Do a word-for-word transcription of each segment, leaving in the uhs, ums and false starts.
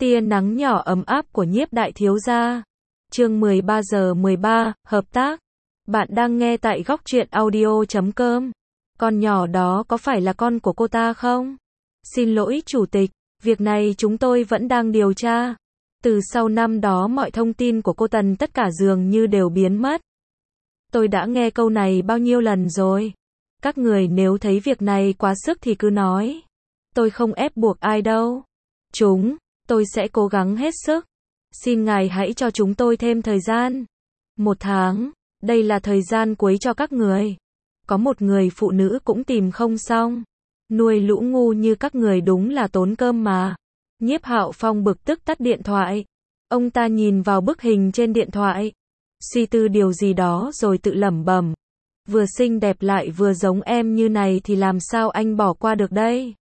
Tia nắng nhỏ ấm áp của Nhiếp đại thiếu gia. Chương mười ba giờ mười ba, hợp tác. Bạn đang nghe tại góc truyện audio chấm com. Con nhỏ đó có phải là con của cô ta không? Xin lỗi chủ tịch, việc này chúng tôi vẫn đang điều tra. Từ sau năm đó mọi thông tin của cô Tần tất cả dường như đều biến mất. Tôi đã nghe câu này bao nhiêu lần rồi. Các người nếu thấy việc này quá sức thì cứ nói. Tôi không ép buộc ai đâu. Chúng, tôi sẽ cố gắng hết sức. Xin ngài hãy cho chúng tôi thêm thời gian. Một tháng, đây là thời gian cuối cho các người. Có một người phụ nữ cũng tìm không xong. Nuôi lũ ngu như các người đúng là tốn cơm mà. Nhiếp Hạo Phong bực tức tắt điện thoại. Ông ta nhìn vào bức hình trên điện thoại. Suy tư điều gì đó rồi tự lẩm bẩm. Vừa xinh đẹp lại vừa giống em như này thì làm sao anh bỏ qua được đây?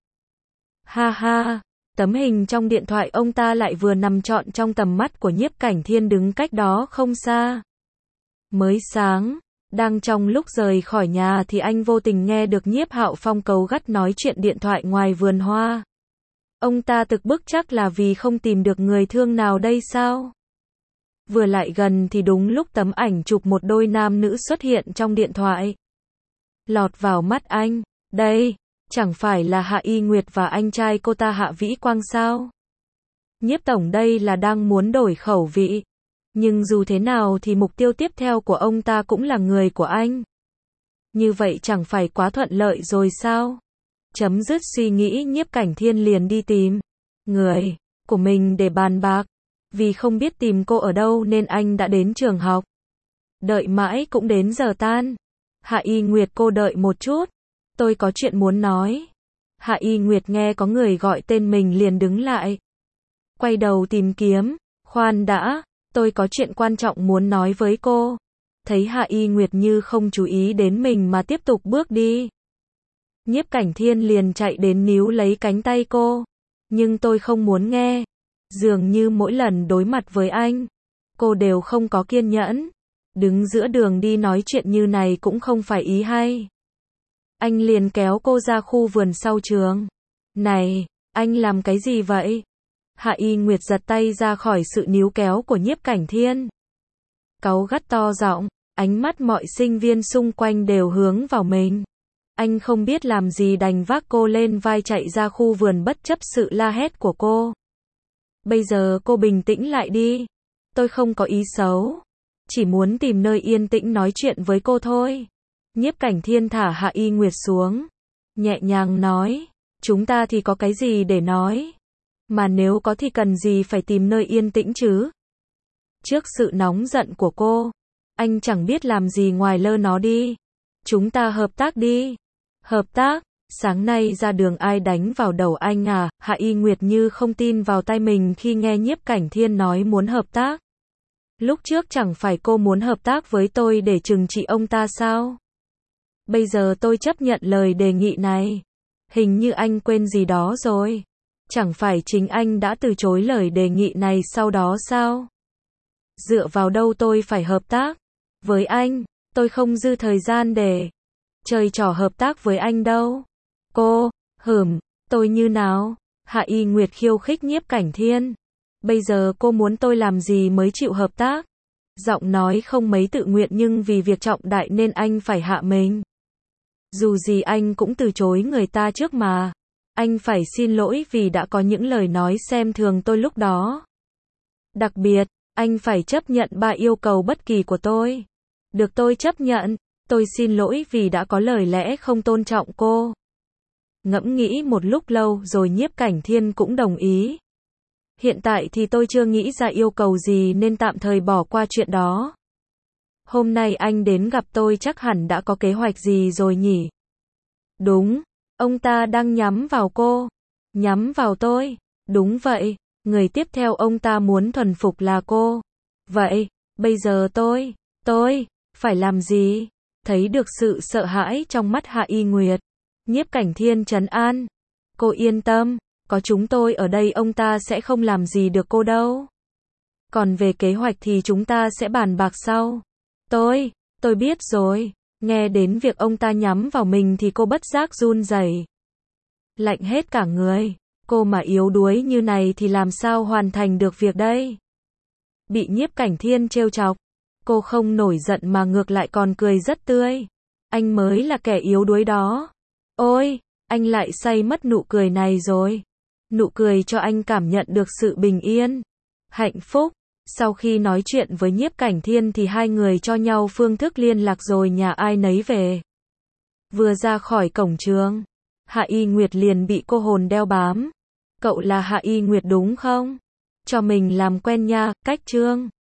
Ha ha, tấm hình trong điện thoại ông ta lại vừa nằm trọn trong tầm mắt của Nhiếp Cảnh Thiên đứng cách đó không xa. Mới sáng, đang trong lúc rời khỏi nhà thì anh vô tình nghe được Nhiếp Hạo Phong cấu gắt nói chuyện điện thoại ngoài vườn hoa. Ông ta thực bức chắc là vì không tìm được người thương nào đây sao? Vừa lại gần thì đúng lúc tấm ảnh chụp một đôi nam nữ xuất hiện trong điện thoại. Lọt vào mắt anh, đây, chẳng phải là Hạ Y Nguyệt và anh trai cô ta Hạ Vĩ Quang sao? Nhiếp tổng đây là đang muốn đổi khẩu vị. Nhưng dù thế nào thì mục tiêu tiếp theo của ông ta cũng là người của anh. Như vậy chẳng phải quá thuận lợi rồi sao? Chấm dứt suy nghĩ Nhiếp Cảnh Thiên liền đi tìm người của mình để bàn bạc. Vì không biết tìm cô ở đâu nên anh đã đến trường học. Đợi mãi cũng đến giờ tan. Hạ Y Nguyệt cô đợi một chút. Tôi có chuyện muốn nói. Hạ Y Nguyệt nghe có người gọi tên mình liền đứng lại. Quay đầu tìm kiếm. Khoan đã, tôi có chuyện quan trọng muốn nói với cô. Thấy Hạ Y Nguyệt như không chú ý đến mình mà tiếp tục bước đi. Nhiếp Cảnh Thiên liền chạy đến níu lấy cánh tay cô. Nhưng tôi không muốn nghe. Dường như mỗi lần đối mặt với anh, cô đều không có kiên nhẫn. Đứng giữa đường đi nói chuyện như này cũng không phải ý hay. Anh liền kéo cô ra khu vườn sau trường. Này, anh làm cái gì vậy? Hạ Y Nguyệt giật tay ra khỏi sự níu kéo của Nhiếp Cảnh Thiên. Cáu gắt to giọng, ánh mắt mọi sinh viên xung quanh đều hướng vào mình. Anh không biết làm gì đành vác cô lên vai chạy ra khu vườn bất chấp sự la hét của cô. Bây giờ cô bình tĩnh lại đi. Tôi không có ý xấu. Chỉ muốn tìm nơi yên tĩnh nói chuyện với cô thôi. Nhiếp Cảnh Thiên thả Hạ Y Nguyệt xuống. Nhẹ nhàng nói. Chúng ta thì có cái gì để nói. Mà nếu có thì cần gì phải tìm nơi yên tĩnh chứ. Trước sự nóng giận của cô, anh chẳng biết làm gì ngoài lơ nó đi. Chúng ta hợp tác đi. Hợp tác? Sáng nay ra đường ai đánh vào đầu anh à? Hạ Y Nguyệt như không tin vào tai mình khi nghe Nhiếp Cảnh Thiên nói muốn hợp tác. Lúc trước chẳng phải cô muốn hợp tác với tôi để trừng trị ông ta sao? Bây giờ tôi chấp nhận lời đề nghị này. Hình như anh quên gì đó rồi. Chẳng phải chính anh đã từ chối lời đề nghị này sau đó sao? Dựa vào đâu tôi phải hợp tác với anh? Tôi không dư thời gian để chơi trò hợp tác với anh đâu. Cô, hửm, tôi như nào? Hạ Y Nguyệt khiêu khích Nhiếp Cảnh Thiên. Bây giờ cô muốn tôi làm gì mới chịu hợp tác? Giọng nói không mấy tự nguyện nhưng vì việc trọng đại nên anh phải hạ mình. Dù gì anh cũng từ chối người ta trước mà. Anh phải xin lỗi vì đã có những lời nói xem thường tôi lúc đó. Đặc biệt, anh phải chấp nhận ba yêu cầu bất kỳ của tôi. Được tôi chấp nhận. Tôi xin lỗi vì đã có lời lẽ không tôn trọng cô. Ngẫm nghĩ một lúc lâu rồi Nhiếp Cảnh Thiên cũng đồng ý. Hiện tại thì tôi chưa nghĩ ra yêu cầu gì nên tạm thời bỏ qua chuyện đó. Hôm nay anh đến gặp tôi chắc hẳn đã có kế hoạch gì rồi nhỉ? Đúng, ông ta đang nhắm vào cô. Nhắm vào tôi? Đúng vậy, người tiếp theo ông ta muốn thuần phục là cô. Vậy, bây giờ tôi, tôi, phải làm gì? Thấy được sự sợ hãi trong mắt Hạ Y Nguyệt. Nhiếp Cảnh Thiên trấn an. Cô yên tâm, có chúng tôi ở đây ông ta sẽ không làm gì được cô đâu. Còn về kế hoạch thì chúng ta sẽ bàn bạc sau. Tôi, tôi biết rồi. Nghe đến việc ông ta nhắm vào mình thì cô bất giác run rẩy. Lạnh hết cả người. Cô mà yếu đuối như này thì làm sao hoàn thành được việc đây? Bị Nhiếp Cảnh Thiên trêu chọc, cô không nổi giận mà ngược lại còn cười rất tươi. Anh mới là kẻ yếu đuối đó. Ôi, anh lại say mất nụ cười này rồi. Nụ cười cho anh cảm nhận được sự bình yên, hạnh phúc. Sau khi nói chuyện với Nhiếp Cảnh Thiên thì hai người cho nhau phương thức liên lạc rồi nhà ai nấy về. Vừa ra khỏi cổng trường, Hạ Y Nguyệt liền bị cô hồn đeo bám. Cậu là Hạ Y Nguyệt đúng không? Cho mình làm quen nha, cách Trương.